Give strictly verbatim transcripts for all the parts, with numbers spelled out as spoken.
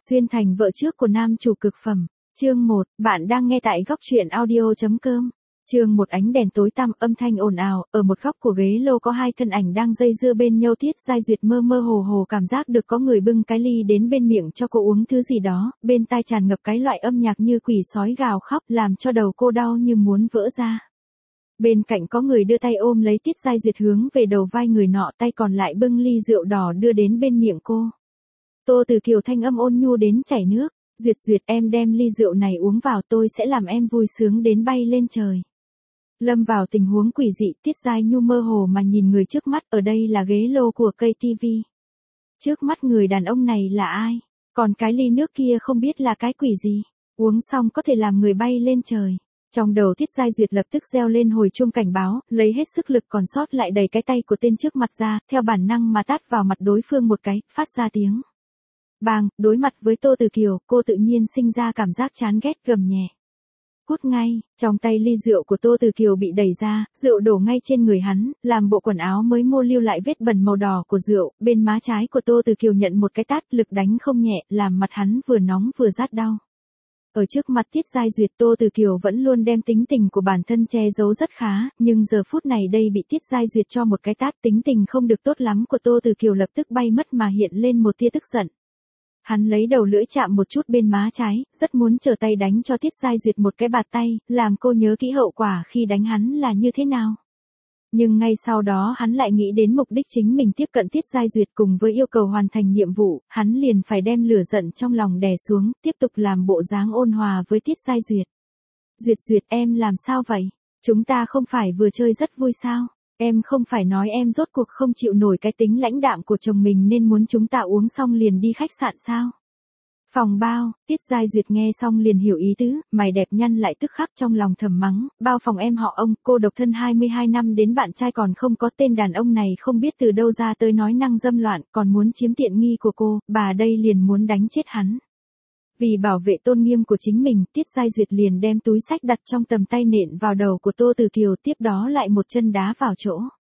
Xuyên thành vợ trước của nam chủ cực phẩm. Chương một, bạn đang nghe tại góc truyện audio chấm com. Chương một, ánh đèn tối tăm, âm thanh ồn ào, ở một góc của ghế lô có hai thân ảnh đang dây dưa bên nhau. Tiết Giai Duyệt mơ mơ hồ hồ cảm giác được có người bưng cái ly đến bên miệng cho cô uống thứ gì đó, bên tai tràn ngập cái loại âm nhạc như quỷ sói gào khóc làm cho đầu cô đau như muốn vỡ ra. Bên cạnh có người đưa tay ôm lấy Tiết Giai Duyệt hướng về đầu vai người nọ, tay còn lại bưng ly rượu đỏ đưa đến bên miệng cô. Tô Từ Kiều thanh âm ôn nhu đến chảy nước, "Duyệt Duyệt, em đem ly rượu này uống vào, tôi sẽ làm em vui sướng đến bay lên trời." Lâm vào tình huống quỷ dị, Tiết Giai Nhu mơ hồ mà nhìn người trước mắt, ở đây là ghế lô của cây tivi. Trước mắt người đàn ông này là ai? Còn cái ly nước kia không biết là cái quỷ gì? Uống xong có thể làm người bay lên trời. Trong đầu Tiết Giai Duyệt lập tức reo lên hồi chuông cảnh báo, lấy hết sức lực còn sót lại đẩy cái tay của tên trước mặt ra, theo bản năng mà tát vào mặt đối phương một cái, phát ra tiếng bang. Đối mặt với Tô Từ Kiều, cô tự nhiên sinh ra cảm giác chán ghét, gầm nhẹ: "Cút ngay." Trong tay ly rượu của Tô Từ Kiều bị đẩy ra, rượu đổ ngay trên người hắn, làm bộ quần áo mới mua lưu lại vết bẩn màu đỏ của rượu. Bên má trái của Tô Từ Kiều nhận một cái tát, lực đánh không nhẹ, làm mặt hắn vừa nóng vừa rát đau. Ở trước mặt Tiết Giai Duyệt, Tô Từ Kiều vẫn luôn đem tính tình của bản thân che giấu rất khá, nhưng giờ phút này đây bị Tiết Giai Duyệt cho một cái tát, tính tình không được tốt lắm của Tô Từ Kiều lập tức bay mất mà hiện lên một tia tức giận. Hắn lấy đầu lưỡi chạm một chút bên má trái, rất muốn trở tay đánh cho Tiết Giai Duyệt một cái bạt tay, làm cô nhớ kỹ hậu quả khi đánh hắn là như thế nào. Nhưng ngay sau đó hắn lại nghĩ đến mục đích chính mình tiếp cận Tiết Giai Duyệt cùng với yêu cầu hoàn thành nhiệm vụ, hắn liền phải đem lửa giận trong lòng đè xuống, tiếp tục làm bộ dáng ôn hòa với Tiết Giai Duyệt. "Duyệt Duyệt, em làm sao vậy? Chúng ta không phải vừa chơi rất vui sao? Em không phải nói em rốt cuộc không chịu nổi cái tính lãnh đạm của chồng mình nên muốn chúng ta uống xong liền đi khách sạn sao?" "Phòng bao." Tiết Giai Duyệt nghe xong liền hiểu ý tứ, mày đẹp nhăn lại tức khắc trong lòng thầm mắng, bao phòng em họ ông, cô độc thân hai mươi hai năm đến bạn trai còn không có, tên đàn ông này không biết từ đâu ra tới nói năng dâm loạn, còn muốn chiếm tiện nghi của cô, bà đây liền muốn đánh chết hắn. Vì bảo vệ tôn nghiêm của chính mình, Tiết Giai Duyệt liền đem túi xách đặt trong tầm tay nện vào đầu của Tô Từ Kiều, tiếp đó lại một chân đá vào chỗ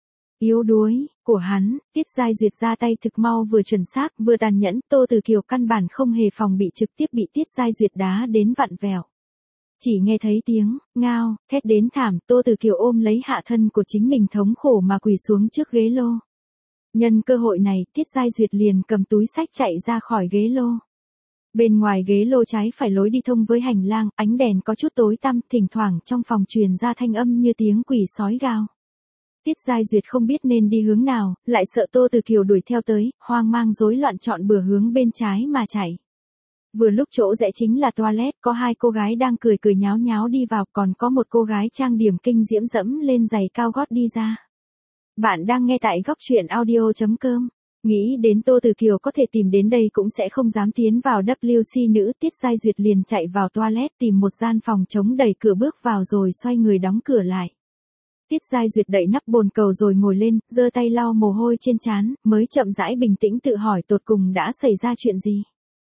yếu đuối của hắn. Tiết Giai Duyệt ra tay thực mau, vừa chuẩn xác vừa tàn nhẫn, Tô Từ Kiều căn bản không hề phòng bị, trực tiếp bị Tiết Giai Duyệt đá đến vặn vẹo. Chỉ nghe thấy tiếng ngao thét đến thảm, Tô Từ Kiều ôm lấy hạ thân của chính mình thống khổ mà quỳ xuống trước ghế lô. Nhân cơ hội này, Tiết Giai Duyệt liền cầm túi xách chạy ra khỏi ghế lô. Bên ngoài ghế lô trái phải lối đi thông với hành lang, ánh đèn có chút tối tăm, thỉnh thoảng trong phòng truyền ra thanh âm như tiếng quỷ sói gào. Tiết Giai Duyệt không biết nên đi hướng nào, lại sợ Tô Từ Kiều đuổi theo tới, hoang mang rối loạn chọn bừa hướng bên trái mà chạy. Vừa lúc chỗ rẽ chính là toilet, có hai cô gái đang cười cười nháo nháo đi vào, còn có một cô gái trang điểm kinh diễm dẫm lên giày cao gót đi ra. Bạn đang nghe tại góc truyện audio chấm com. Nghĩ đến Tô Từ Kiều có thể tìm đến đây cũng sẽ không dám tiến vào W C nữ, Tiết Giai Duyệt liền chạy vào toilet tìm một gian phòng trống, đẩy cửa bước vào rồi xoay người đóng cửa lại. Tiết Giai Duyệt đậy nắp bồn cầu rồi ngồi lên, giơ tay lau mồ hôi trên trán, mới chậm rãi bình tĩnh tự hỏi tột cùng đã xảy ra chuyện gì.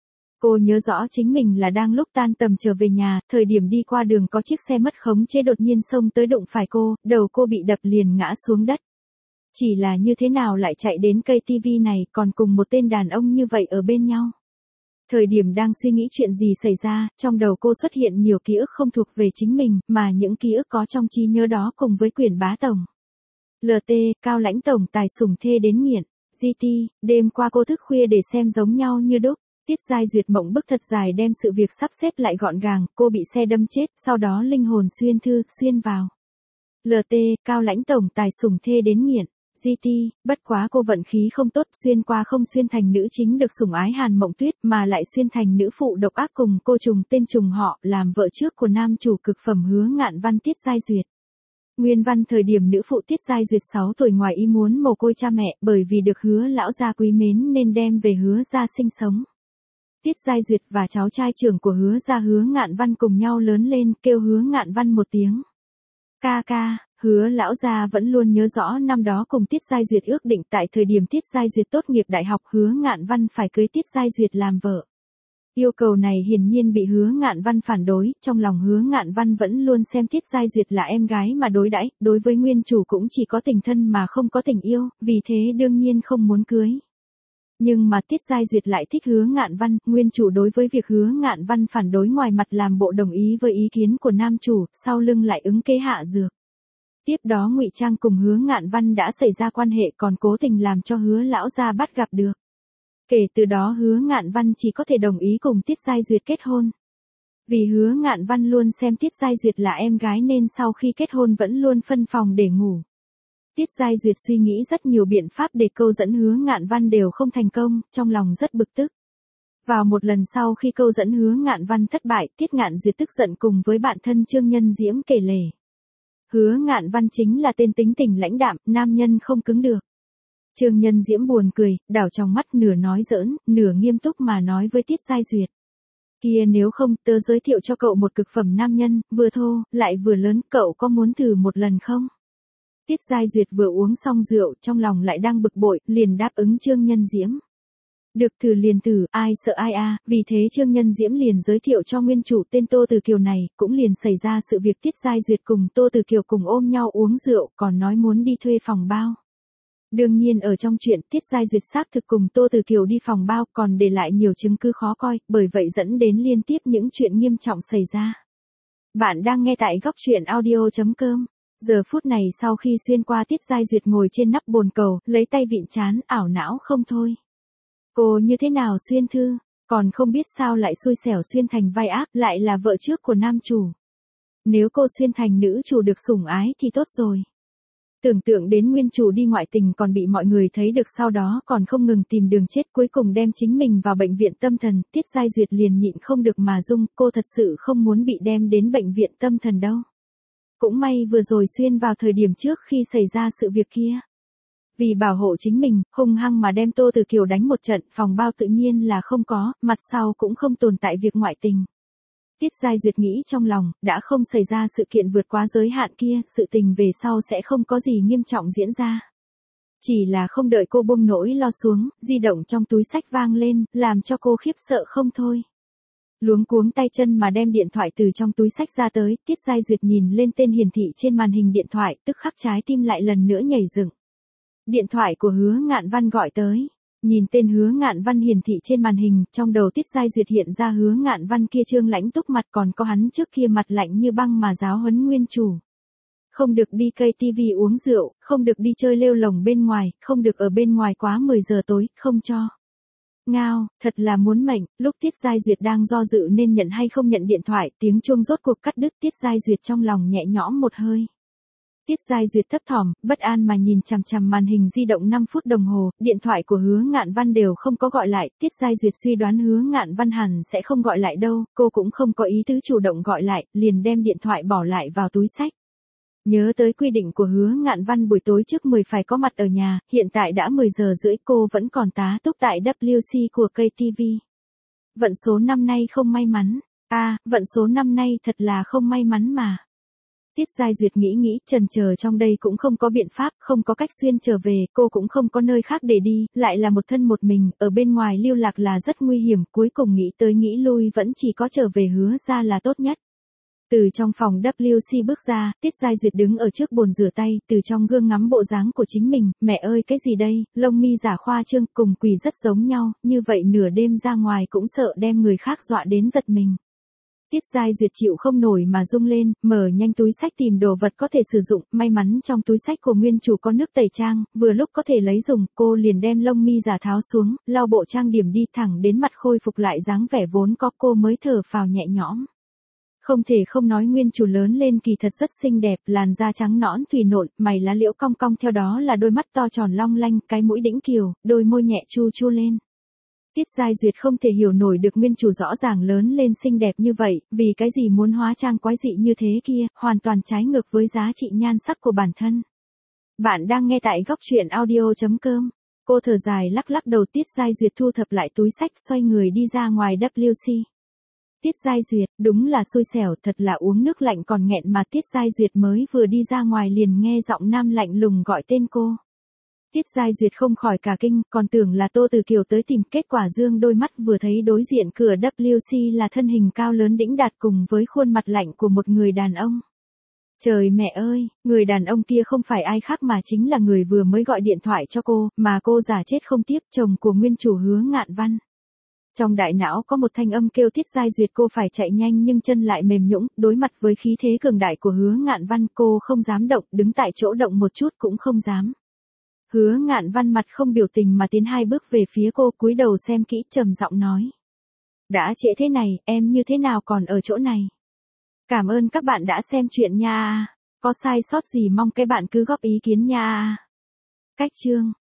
Cô nhớ rõ chính mình là đang lúc tan tầm trở về nhà, thời điểm đi qua đường có chiếc xe mất khống chế đột nhiên xông tới đụng phải cô, đầu cô bị đập liền ngã xuống đất. Chỉ là như thế nào lại chạy đến cây tivi này, còn cùng một tên đàn ông như vậy ở bên nhau. Thời điểm đang suy nghĩ chuyện gì xảy ra, trong đầu cô xuất hiện nhiều ký ức không thuộc về chính mình, mà những ký ức có trong trí nhớ đó cùng với Quyển Bá Tổng, lờ tê, Cao Lãnh Tổng tài sủng thê đến nghiện, giê tê, đêm qua cô thức khuya để xem giống nhau như đúc. Tiết Giai Duyệt mộng bức thật dài đem sự việc sắp xếp lại gọn gàng, cô bị xe đâm chết, sau đó linh hồn xuyên thư, xuyên vào lờ tê, Cao Lãnh Tổng tài sủng thê đến nghiện, giê tê, bất quá cô vận khí không tốt, xuyên qua không xuyên thành nữ chính được sủng ái Hàn Mộng Tuyết, mà lại xuyên thành nữ phụ độc ác cùng cô trùng tên trùng họ, làm vợ trước của nam chủ cực phẩm Hứa Ngạn Văn. Tiết Giai Duyệt nguyên văn thời điểm nữ phụ Tiết Giai Duyệt sáu tuổi ngoài ý muốn mồ côi cha mẹ, bởi vì được Hứa lão gia quý mến nên đem về Hứa gia sinh sống. Tiết Giai Duyệt và cháu trai trưởng của Hứa gia Hứa Ngạn Văn cùng nhau lớn lên, kêu Hứa Ngạn Văn một tiếng ca ca. Hứa lão gia vẫn luôn nhớ rõ năm đó cùng Tiết Giai Duyệt ước định tại thời điểm Tiết Giai Duyệt tốt nghiệp đại học, Hứa Ngạn Văn phải cưới Tiết Giai Duyệt làm vợ. Yêu cầu này hiển nhiên bị Hứa Ngạn Văn phản đối, trong lòng Hứa Ngạn Văn vẫn luôn xem Tiết Giai Duyệt là em gái mà đối đãi, đối với nguyên chủ cũng chỉ có tình thân mà không có tình yêu, vì thế đương nhiên không muốn cưới. Nhưng mà Tiết Giai Duyệt lại thích Hứa Ngạn Văn, nguyên chủ đối với việc Hứa Ngạn Văn phản đối ngoài mặt làm bộ đồng ý với ý kiến của nam chủ, sau lưng lại ứng kế hạ dược. Tiếp đó ngụy trang cùng Hứa Ngạn Văn đã xảy ra quan hệ còn cố tình làm cho Hứa lão gia bắt gặp được. Kể từ đó Hứa Ngạn Văn chỉ có thể đồng ý cùng Tiết Giai Duyệt kết hôn. Vì Hứa Ngạn Văn luôn xem Tiết Giai Duyệt là em gái nên sau khi kết hôn vẫn luôn phân phòng để ngủ. Tiết Giai Duyệt suy nghĩ rất nhiều biện pháp để câu dẫn Hứa Ngạn Văn đều không thành công, trong lòng rất bực tức. Vào một lần sau khi câu dẫn Hứa Ngạn Văn thất bại, Tiết Ngạn Duyệt tức giận cùng với bạn thân Trương Nhân Diễm kể lể. Hứa Ngạn Văn chính là tên tính tình lãnh đạm, nam nhân không cứng được. Trương Nhân Diễm buồn cười, đảo trong mắt nửa nói giỡn, nửa nghiêm túc mà nói với Tiết Giai Duyệt. Kia nếu không tớ giới thiệu cho cậu một cực phẩm nam nhân, vừa thô, lại vừa lớn, cậu có muốn thử một lần không? Tiết Giai Duyệt vừa uống xong rượu, trong lòng lại đang bực bội, liền đáp ứng Trương Nhân Diễm. Được thử liền thử, ai sợ ai a, à, vì thế Trương Nhân Diễm liền giới thiệu cho nguyên chủ tên Tô Từ Kiều này, cũng liền xảy ra sự việc Tiết Giai Duyệt cùng Tô Từ Kiều cùng ôm nhau uống rượu, còn nói muốn đi thuê phòng bao. Đương nhiên ở trong chuyện Tiết Giai Duyệt xác thực cùng Tô Từ Kiều đi phòng bao còn để lại nhiều chứng cứ khó coi, bởi vậy dẫn đến liên tiếp những chuyện nghiêm trọng xảy ra. Bạn đang nghe tại góc truyện audio chấm com. Giờ phút này sau khi xuyên qua Tiết Giai Duyệt ngồi trên nắp bồn cầu, lấy tay vịn trán, ảo não không thôi. Cô như thế nào xuyên thư, còn không biết sao lại xui xẻo xuyên thành vai ác, lại là vợ trước của nam chủ. Nếu cô xuyên thành nữ chủ được sủng ái thì tốt rồi. Tưởng tượng đến nguyên chủ đi ngoại tình còn bị mọi người thấy được sau đó còn không ngừng tìm đường chết cuối cùng đem chính mình vào bệnh viện tâm thần, Tiết Giai Duyệt liền nhịn không được mà rung, cô thật sự không muốn bị đem đến bệnh viện tâm thần đâu. Cũng may vừa rồi xuyên vào thời điểm trước khi xảy ra sự việc kia. Vì bảo hộ chính mình, hung hăng mà đem Tô Từ Kiều đánh một trận, phòng bao tự nhiên là không có, mặt sau cũng không tồn tại việc ngoại tình. Tiết Giai Duyệt nghĩ trong lòng, đã không xảy ra sự kiện vượt quá giới hạn kia, sự tình về sau sẽ không có gì nghiêm trọng diễn ra. Chỉ là không đợi cô buông nỗi lo xuống, di động trong túi xách vang lên, làm cho cô khiếp sợ không thôi. Luống cuống tay chân mà đem điện thoại từ trong túi xách ra tới, Tiết Giai Duyệt nhìn lên tên hiển thị trên màn hình điện thoại, tức khắc trái tim lại lần nữa nhảy dựng. Điện thoại của Hứa Ngạn Văn gọi tới. Nhìn tên Hứa Ngạn Văn hiển thị trên màn hình, trong đầu Tiết Giai Duyệt hiện ra Hứa Ngạn Văn kia trương lãnh túc mặt còn có hắn trước kia mặt lạnh như băng mà giáo huấn nguyên chủ. Không được đi cây tivi uống rượu, không được đi chơi lêu lồng bên ngoài, không được ở bên ngoài quá mười giờ tối, không cho. Ngao, thật là muốn mệnh, lúc Tiết Giai Duyệt đang do dự nên nhận hay không nhận điện thoại, tiếng chuông rốt cuộc cắt đứt, Tiết Giai Duyệt trong lòng nhẹ nhõm một hơi. Tiết Giai Duyệt thấp thỏm, bất an mà nhìn chằm chằm màn hình di động năm phút đồng hồ, điện thoại của Hứa Ngạn Văn đều không có gọi lại, Tiết Giai Duyệt suy đoán Hứa Ngạn Văn hẳn sẽ không gọi lại đâu, cô cũng không có ý tứ chủ động gọi lại, liền đem điện thoại bỏ lại vào túi xách. Nhớ tới quy định của Hứa Ngạn Văn buổi tối trước mười phải có mặt ở nhà, hiện tại đã mười giờ rưỡi cô vẫn còn tá túc tại W C của cây ti vi. Vận số năm nay không may mắn, à, vận số năm nay thật là không may mắn mà. Tiết Giai Duyệt nghĩ nghĩ, chần chờ trong đây cũng không có biện pháp, không có cách xuyên trở về, cô cũng không có nơi khác để đi, lại là một thân một mình, ở bên ngoài lưu lạc là rất nguy hiểm, cuối cùng nghĩ tới nghĩ lui vẫn chỉ có trở về Hứa ra là tốt nhất. Từ trong phòng W C bước ra, Tiết Giai Duyệt đứng ở trước bồn rửa tay, từ trong gương ngắm bộ dáng của chính mình, mẹ ơi cái gì đây, lông mi giả khoa trương, cùng quỷ rất giống nhau, như vậy nửa đêm ra ngoài cũng sợ đem người khác dọa đến giật mình. Tiết Giai Duyệt chịu không nổi mà rung lên, mở nhanh túi xách tìm đồ vật có thể sử dụng, may mắn trong túi xách của nguyên chủ có nước tẩy trang, vừa lúc có thể lấy dùng, cô liền đem lông mi giả tháo xuống, lau bộ trang điểm đi thẳng đến mặt khôi phục lại dáng vẻ vốn có, cô mới thở phào nhẹ nhõm. Không thể không nói nguyên chủ lớn lên kỳ thật rất xinh đẹp, làn da trắng nõn thùy nộn, mày lá liễu cong cong, theo đó là đôi mắt to tròn long lanh, cái mũi đĩnh kiều, đôi môi nhẹ chu chu lên. Tiết Giai Duyệt không thể hiểu nổi được nguyên chủ rõ ràng lớn lên xinh đẹp như vậy, vì cái gì muốn hóa trang quái dị như thế kia, hoàn toàn trái ngược với giá trị nhan sắc của bản thân. Bạn đang nghe tại góc truyện audio chấm com. Cô thở dài lắc lắc đầu, Tiết Giai Duyệt thu thập lại túi xách xoay người đi ra ngoài W C. Tiết Giai Duyệt, đúng là xui xẻo, thật là uống nước lạnh còn nghẹn mà Tiết Giai Duyệt mới vừa đi ra ngoài liền nghe giọng nam lạnh lùng gọi tên cô. Tiết Giai Duyệt không khỏi cả kinh, còn tưởng là Tô Từ Kiều tới tìm, kết quả dương đôi mắt vừa thấy đối diện cửa W C là thân hình cao lớn đĩnh đạt cùng với khuôn mặt lạnh của một người đàn ông. Trời mẹ ơi, người đàn ông kia không phải ai khác mà chính là người vừa mới gọi điện thoại cho cô, mà cô giả chết không tiếp, chồng của nguyên chủ Hứa Ngạn Văn. Trong đại não có một thanh âm kêu Tiết Giai Duyệt cô phải chạy nhanh nhưng chân lại mềm nhũn, đối mặt với khí thế cường đại của Hứa Ngạn Văn cô không dám động, đứng tại chỗ động một chút cũng không dám. Hứa Ngạn Văn mặt không biểu tình mà tiến hai bước về phía cô, cúi đầu xem kỹ, trầm giọng nói. Đã trễ thế này, em như thế nào còn ở chỗ này? Cảm ơn các bạn đã xem chuyện nha. Có sai sót gì mong các bạn cứ góp ý kiến nha. Cách chương